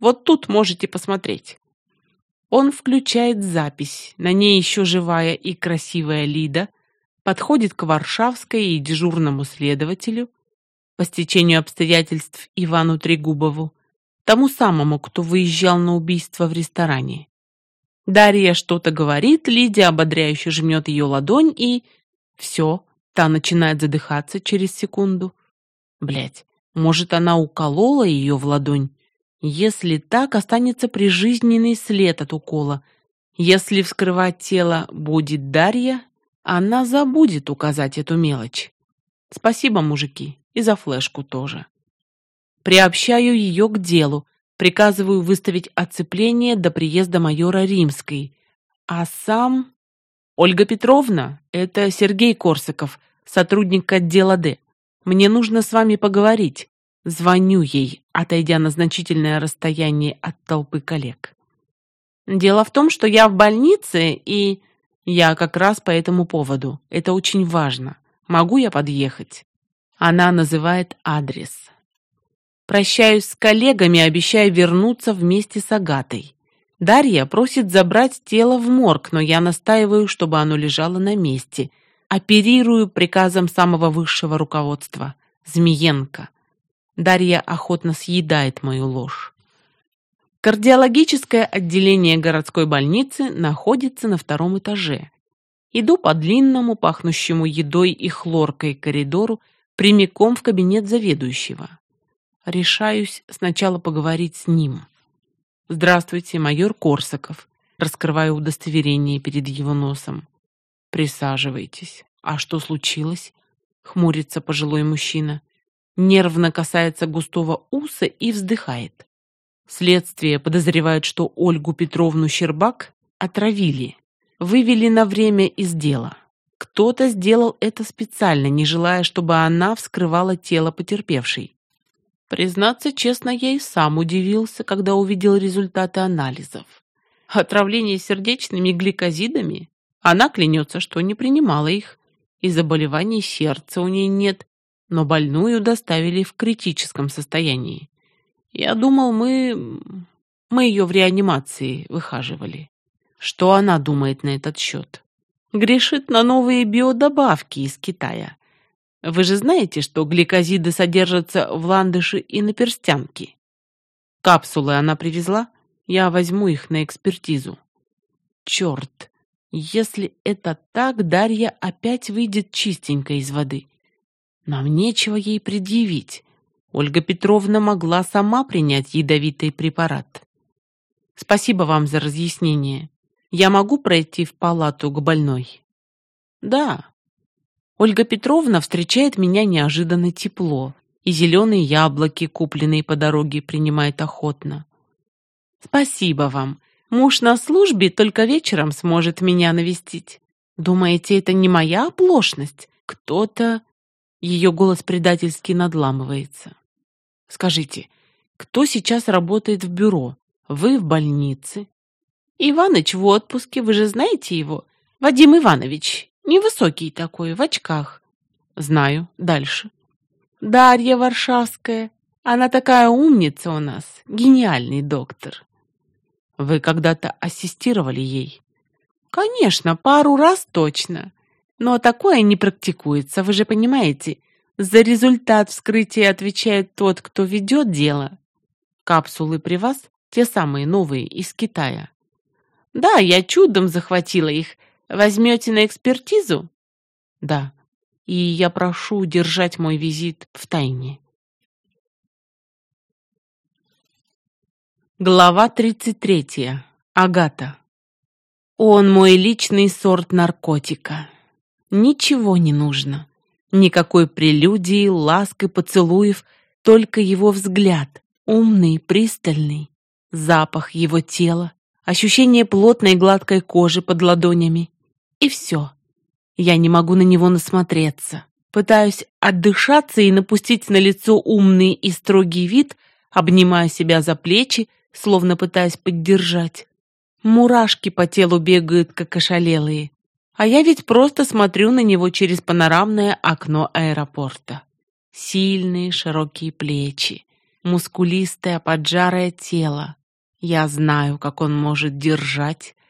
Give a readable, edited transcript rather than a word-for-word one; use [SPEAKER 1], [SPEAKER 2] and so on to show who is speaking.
[SPEAKER 1] Вот тут можете посмотреть». Он включает запись. На ней еще живая и красивая Лида подходит к Варшавской и дежурному следователю, по стечению обстоятельств Ивану Трегубову, тому самому, кто выезжал на убийство в ресторане. Дарья что-то говорит, Лидия ободряюще жмет ее ладонь, и все, та начинает задыхаться через секунду. Блядь, может, она уколола ее в ладонь? Если так, останется прижизненный след от укола. Если вскрывать тело будет Дарья, она забудет указать эту мелочь. Спасибо, мужики, и за флешку тоже. Приобщаю ее к делу, приказываю выставить оцепление до приезда майора Римской. А сам... Ольга Петровна, это Сергей Корсаков, сотрудник отдела Д. Мне нужно с вами поговорить. Звоню ей, отойдя на значительное расстояние от толпы коллег. Дело в том, что я в больнице, и я как раз по этому поводу. Это очень важно. Могу я подъехать? Она называет адрес. Прощаюсь с коллегами, обещаю вернуться вместе с Агатой. Дарья просит забрать тело в морг, но я настаиваю, чтобы оно лежало на месте. Оперирую приказом самого высшего руководства. Змиенко. Дарья охотно съедает мою ложь. Кардиологическое отделение городской больницы находится на 2-м этаже. Иду по длинному, пахнущему едой и хлоркой коридору прямиком в кабинет заведующего. Решаюсь сначала поговорить с ним. «Здравствуйте, майор Корсаков». Раскрываю удостоверение перед его носом. «Присаживайтесь. А что случилось?» — хмурится пожилой мужчина. Нервно касается густого уса и вздыхает. Следствие подозревает, что Ольгу Петровну Щербак отравили, вывели на время из дела. Кто-то сделал это специально, не желая, чтобы она вскрывала тело потерпевшей. Признаться честно, я и сам удивился, когда увидел результаты анализов. Отравление сердечными гликозидами? Она клянется, что не принимала их, и заболеваний сердца у ней нет, но больную доставили в критическом состоянии. Я думал, мы ее в реанимации выхаживали. Что она думает на этот счет? Грешит на новые биодобавки из Китая. Вы же знаете, что гликозиды содержатся в ландыше и наперстянке. Капсулы она привезла? Я возьму их на экспертизу. Черт, если это так, Дарья опять выйдет чистенькой из воды. Нам нечего ей предъявить. Ольга Петровна могла сама принять ядовитый препарат. Спасибо вам за разъяснение. Я могу пройти в палату к больной? Да. Ольга Петровна встречает меня неожиданно тепло, и зеленые яблоки, купленные по дороге, принимает охотно. Спасибо вам. Муж на службе, только вечером сможет меня навестить. Думаете, это не моя оплошность? Кто-то... Ее голос предательски надламывается. Скажите, кто сейчас работает в бюро? Вы в больнице? Иваныч в отпуске, вы же знаете его? Вадим Иванович, невысокий такой, в очках. Знаю. Дальше. Дарья Варшавская. Она такая умница у нас, гениальный доктор. Вы когда-то ассистировали ей? Конечно, пару раз точно. Но такое не практикуется, вы же понимаете. За результат вскрытия отвечает тот, кто ведет дело. Капсулы при вас? Те самые новые, из Китая. Да, я чудом захватила их. Возьмете на экспертизу? Да. И я прошу держать мой визит в тайне. Глава 33. Агата. Он мой личный сорт наркотика. Ничего не нужно. Никакой прелюдии, ласк и поцелуев, только его взгляд, умный, пристальный, запах его тела, ощущение плотной гладкой кожи под ладонями. И все. Я не могу на него насмотреться. Пытаюсь отдышаться и напустить на лицо умный и строгий вид, обнимая себя за плечи, словно пытаясь поддержать. Мурашки по телу бегают, как ошалелые. А я ведь просто смотрю на него через панорамное окно аэропорта. Сильные, широкие плечи. Мускулистое поджарое тело. Я знаю, как он может держать